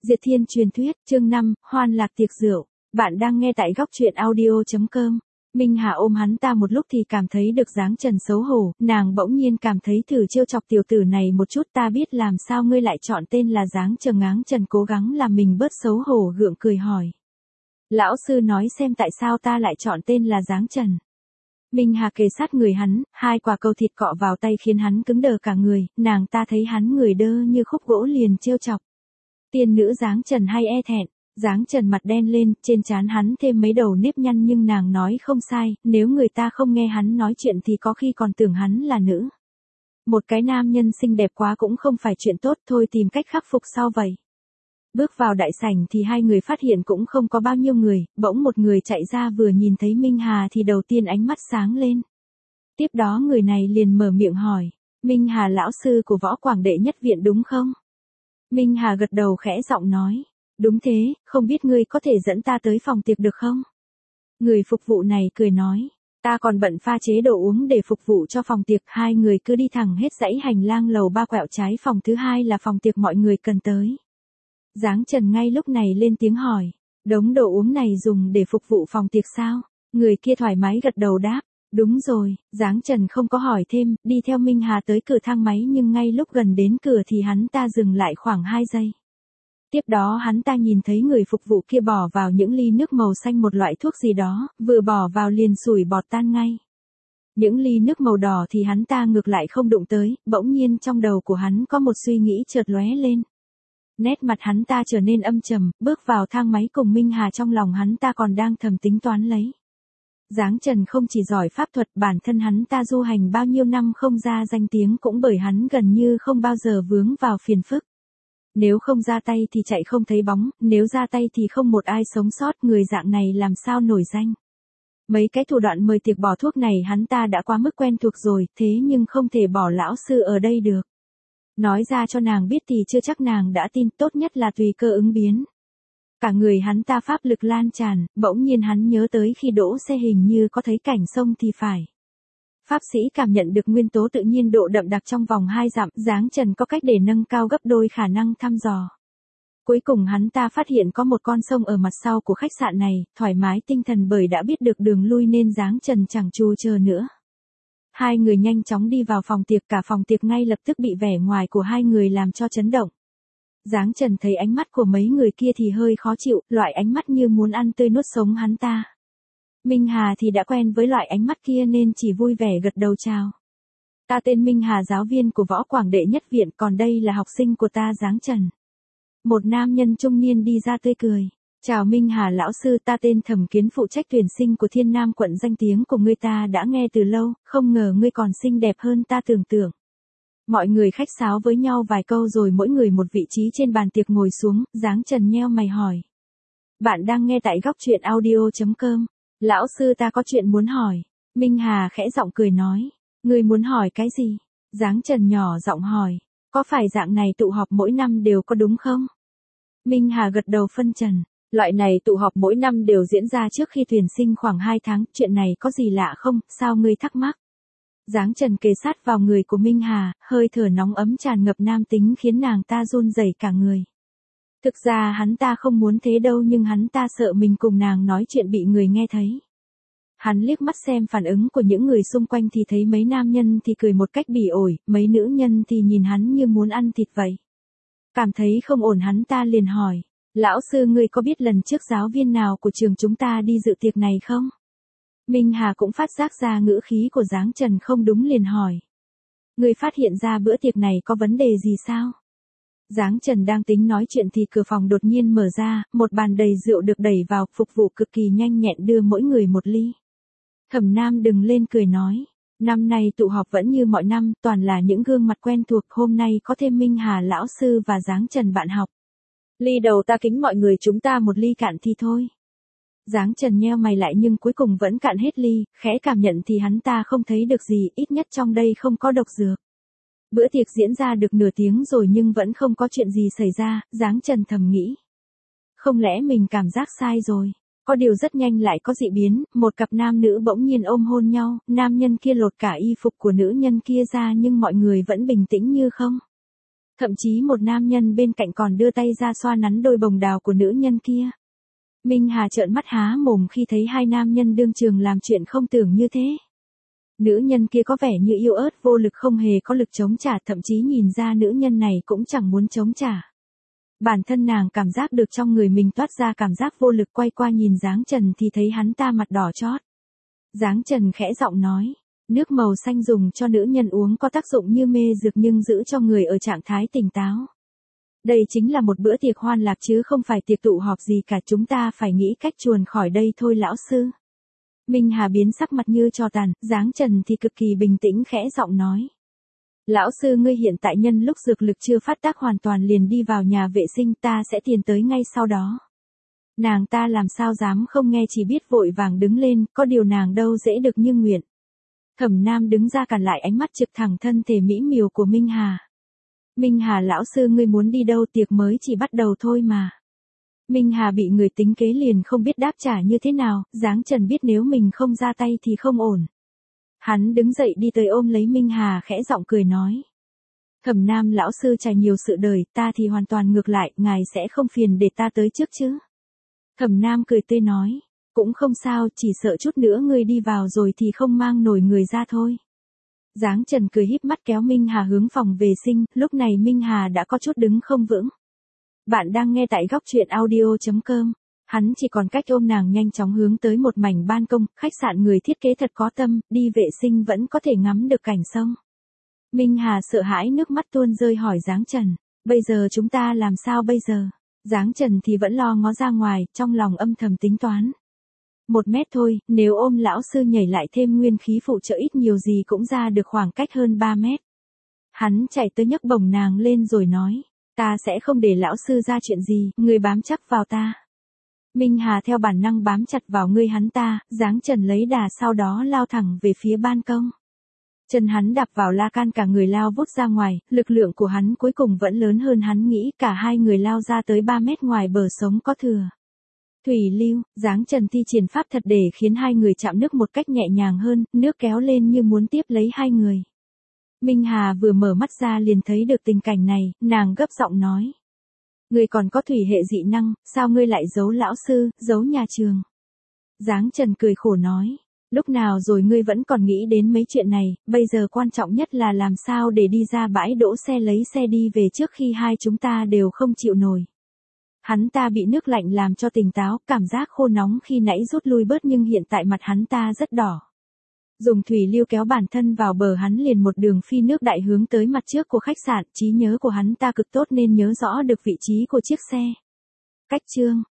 Diệt Thiên truyền thuyết, chương 5, hoan lạc tiệc rượu. Bạn đang nghe tại góc truyện audio.com. Minh Hà ôm hắn ta một lúc thì cảm thấy được dáng Trần xấu hổ, nàng bỗng nhiên cảm thấy thử trêu chọc tiểu tử này một chút. Ta biết làm sao ngươi lại chọn tên là dáng Trần. Ngáng Trần cố gắng làm mình bớt xấu hổ gượng cười hỏi. Lão sư nói xem tại sao ta lại chọn tên là dáng Trần. Minh Hà kề sát người hắn, hai quả cầu thịt cọ vào tay khiến hắn cứng đờ cả người, nàng ta thấy hắn người đơ như khúc gỗ liền trêu chọc. Tiên nữ dáng Trần hay e thẹn, dáng Trần mặt đen lên, trên trán hắn thêm mấy đầu nếp nhăn nhưng nàng nói không sai, nếu người ta không nghe hắn nói chuyện thì có khi còn tưởng hắn là nữ. Một cái nam nhân xinh đẹp quá cũng không phải chuyện tốt, thôi tìm cách khắc phục sau vậy. Bước vào đại sảnh thì hai người phát hiện cũng không có bao nhiêu người, bỗng một người chạy ra vừa nhìn thấy Minh Hà thì đầu tiên ánh mắt sáng lên. Tiếp đó người này liền mở miệng hỏi, Minh Hà lão sư của Võ Quảng Đệ Nhất Viện đúng không? Minh Hà gật đầu khẽ giọng nói, đúng thế, không biết ngươi có thể dẫn ta tới phòng tiệc được không? Người phục vụ này cười nói, ta còn bận pha chế đồ uống để phục vụ cho phòng tiệc. Hai người cứ đi thẳng hết dãy hành lang lầu 3 quẹo trái phòng thứ hai là phòng tiệc mọi người cần tới. Dáng Trần ngay lúc này lên tiếng hỏi, đống đồ uống này dùng để phục vụ phòng tiệc sao? Người kia thoải mái gật đầu đáp, đúng rồi. Dáng Trần không có hỏi thêm, đi theo Minh Hà tới cửa thang máy nhưng ngay lúc gần đến cửa thì hắn ta dừng lại khoảng 2 giây. Tiếp đó hắn ta nhìn thấy người phục vụ kia bỏ vào những ly nước màu xanh một loại thuốc gì đó, vừa bỏ vào liền sủi bọt tan ngay. Những ly nước màu đỏ thì hắn ta ngược lại không đụng tới, bỗng nhiên trong đầu của hắn có một suy nghĩ chợt lóe lên. Nét mặt hắn ta trở nên âm trầm, bước vào thang máy cùng Minh Hà, trong lòng hắn ta còn đang thầm tính toán lấy. Dáng Trần không chỉ giỏi pháp thuật, bản thân hắn ta du hành bao nhiêu năm không ra danh tiếng cũng bởi hắn gần như không bao giờ vướng vào phiền phức. Nếu không ra tay thì chạy không thấy bóng, nếu ra tay thì không một ai sống sót, người dạng này làm sao nổi danh. Mấy cái thủ đoạn mời tiệc bỏ thuốc này hắn ta đã quá mức quen thuộc rồi, thế nhưng không thể bỏ lão sư ở đây được. Nói ra cho nàng biết thì chưa chắc nàng đã tin, tốt nhất là tùy cơ ứng biến. Cả người hắn ta pháp lực lan tràn, bỗng nhiên hắn nhớ tới khi đỗ xe hình như có thấy cảnh sông thì phải. Pháp sĩ cảm nhận được nguyên tố tự nhiên độ đậm đặc trong vòng 2 dặm, dáng Trần có cách để nâng cao gấp đôi khả năng thăm dò. Cuối cùng hắn ta phát hiện có một con sông ở mặt sau của khách sạn này, thoải mái tinh thần bởi đã biết được đường lui nên dáng Trần chẳng trù chờ nữa. Hai người nhanh chóng đi vào phòng tiệc, cả phòng tiệc ngay lập tức bị vẻ ngoài của hai người làm cho chấn động. Dáng Trần thấy ánh mắt của mấy người kia thì hơi khó chịu, loại ánh mắt như muốn ăn tươi nuốt sống hắn ta. Minh Hà thì đã quen với loại ánh mắt kia nên chỉ vui vẻ gật đầu chào. Ta tên Minh Hà, giáo viên của Võ Quảng Đệ Nhất Viện, còn đây là học sinh của ta dáng Trần. Một nam nhân trung niên đi ra tươi cười. Chào Minh Hà lão sư, ta tên Thẩm Kiến, phụ trách tuyển sinh của Thiên Nam quận, danh tiếng của ngươi ta đã nghe từ lâu, không ngờ ngươi còn xinh đẹp hơn ta tưởng tượng. Mọi người khách sáo với nhau vài câu rồi mỗi người một vị trí trên bàn tiệc ngồi xuống, dáng Trần nheo mày hỏi. Bạn đang nghe tại góc truyện audio.com. Lão sư ta có chuyện muốn hỏi. Minh Hà khẽ giọng cười nói. Ngươi muốn hỏi cái gì? Dáng Trần nhỏ giọng hỏi. Có phải dạng này tụ họp mỗi năm đều có đúng không? Minh Hà gật đầu phân trần. Loại này tụ họp mỗi năm đều diễn ra trước khi tuyển sinh khoảng 2 tháng, chuyện này có gì lạ không, sao ngươi thắc mắc? Dáng Trần kề sát vào người của Minh Hà, hơi thở nóng ấm tràn ngập nam tính khiến nàng ta run rẩy cả người. Thực ra hắn ta không muốn thế đâu nhưng hắn ta sợ mình cùng nàng nói chuyện bị người nghe thấy. Hắn liếc mắt xem phản ứng của những người xung quanh thì thấy mấy nam nhân thì cười một cách bỉ ổi, mấy nữ nhân thì nhìn hắn như muốn ăn thịt vậy. Cảm thấy không ổn hắn ta liền hỏi, lão sư ngươi có biết lần trước giáo viên nào của trường chúng ta đi dự tiệc này không? Minh Hà cũng phát giác ra ngữ khí của dáng Trần không đúng liền hỏi. Ngươi phát hiện ra bữa tiệc này có vấn đề gì sao? Dáng Trần đang tính nói chuyện thì cửa phòng đột nhiên mở ra, một bàn đầy rượu được đẩy vào, phục vụ cực kỳ nhanh nhẹn đưa mỗi người một ly. Thẩm Nam đừng lên cười nói, năm nay tụ họp vẫn như mọi năm, toàn là những gương mặt quen thuộc, hôm nay có thêm Minh Hà lão sư và dáng Trần bạn học. Ly đầu ta kính mọi người chúng ta một ly cạn thì thôi. Dáng Trần nheo mày lại nhưng cuối cùng vẫn cạn hết ly, khẽ cảm nhận thì hắn ta không thấy được gì, ít nhất trong đây không có độc dược. Bữa tiệc diễn ra được nửa tiếng rồi nhưng vẫn không có chuyện gì xảy ra, dáng Trần thầm nghĩ. Không lẽ mình cảm giác sai rồi? Có điều rất nhanh lại có dị biến, một cặp nam nữ bỗng nhiên ôm hôn nhau, nam nhân kia lột cả y phục của nữ nhân kia ra nhưng mọi người vẫn bình tĩnh như không. Thậm chí một nam nhân bên cạnh còn đưa tay ra xoa nắn đôi bồng đào của nữ nhân kia. Minh Hà trợn mắt há mồm khi thấy hai nam nhân đương trường làm chuyện không tưởng như thế. Nữ nhân kia có vẻ như yếu ớt vô lực không hề có lực chống trả, thậm chí nhìn ra nữ nhân này cũng chẳng muốn chống trả. Bản thân nàng cảm giác được trong người mình toát ra cảm giác vô lực, quay qua nhìn Giáng Trần thì thấy hắn ta mặt đỏ chót. Giáng Trần khẽ giọng nói, nước màu xanh dùng cho nữ nhân uống có tác dụng như mê dược nhưng giữ cho người ở trạng thái tỉnh táo. Đây chính là một bữa tiệc hoan lạc chứ không phải tiệc tụ họp gì cả, chúng ta phải nghĩ cách chuồn khỏi đây thôi lão sư. Minh Hà biến sắc mặt như tro tàn, Giáng Trần thì cực kỳ bình tĩnh khẽ giọng nói. Lão sư ngươi hiện tại nhân lúc dược lực chưa phát tác hoàn toàn liền đi vào nhà vệ sinh, ta sẽ tiền tới ngay sau đó. Nàng ta làm sao dám không nghe, chỉ biết vội vàng đứng lên, có điều nàng đâu dễ được như nguyện. Thẩm Nam đứng ra cản lại ánh mắt trực thẳng thân thể mỹ miều của Minh Hà. Minh Hà lão sư ngươi muốn đi đâu, tiệc mới chỉ bắt đầu thôi mà. Minh Hà bị người tính kế liền không biết đáp trả như thế nào, Giáng Trần biết nếu mình không ra tay thì không ổn. Hắn đứng dậy đi tới ôm lấy Minh Hà khẽ giọng cười nói. Thẩm Nam lão sư trải nhiều sự đời, ta thì hoàn toàn ngược lại, ngài sẽ không phiền để ta tới trước chứ? Thẩm Nam cười tươi nói, cũng không sao, chỉ sợ chút nữa ngươi đi vào rồi thì không mang nổi người ra thôi. Giáng Trần cười híp mắt kéo Minh Hà hướng phòng vệ sinh, lúc này Minh Hà đã có chút đứng không vững. Bạn đang nghe tại góc truyện audio.com. Hắn chỉ còn cách ôm nàng nhanh chóng hướng tới một mảnh ban công, khách sạn người thiết kế thật có tâm, đi vệ sinh vẫn có thể ngắm được cảnh sông. Minh Hà sợ hãi nước mắt tuôn rơi hỏi Giáng Trần, bây giờ chúng ta làm sao bây giờ? Giáng Trần thì vẫn lo ngó ra ngoài, trong lòng âm thầm tính toán. 1 mét thôi, nếu ôm lão sư nhảy lại thêm nguyên khí phụ trợ ít nhiều gì cũng ra được khoảng cách hơn 3 mét. Hắn chạy tới nhấc bổng nàng lên rồi nói, ta sẽ không để lão sư ra chuyện gì, người bám chắc vào ta. Minh Hà theo bản năng bám chặt vào người hắn ta, Giáng Trần lấy đà sau đó lao thẳng về phía ban công. Chân hắn đạp vào la can, cả người lao vút ra ngoài, lực lượng của hắn cuối cùng vẫn lớn hơn hắn nghĩ, cả hai người lao ra tới 3 mét ngoài bờ sống có thừa. Thủy lưu, Giáng Trần thi triển pháp thật để khiến hai người chạm nước một cách nhẹ nhàng hơn, nước kéo lên như muốn tiếp lấy hai người. Minh Hà vừa mở mắt ra liền thấy được tình cảnh này, nàng gấp giọng nói. Ngươi còn có thủy hệ dị năng, sao ngươi lại giấu lão sư, giấu nhà trường? Giáng Trần cười khổ nói, lúc nào rồi ngươi vẫn còn nghĩ đến mấy chuyện này, bây giờ quan trọng nhất là làm sao để đi ra bãi đỗ xe lấy xe đi về trước khi hai chúng ta đều không chịu nổi. Hắn ta bị nước lạnh làm cho tỉnh táo, cảm giác khô nóng khi nãy rút lui bớt nhưng hiện tại mặt hắn ta rất đỏ. Dùng thủy lưu kéo bản thân vào bờ, hắn liền một đường phi nước đại hướng tới mặt trước của khách sạn, trí nhớ của hắn ta cực tốt nên nhớ rõ được vị trí của chiếc xe. Cách chương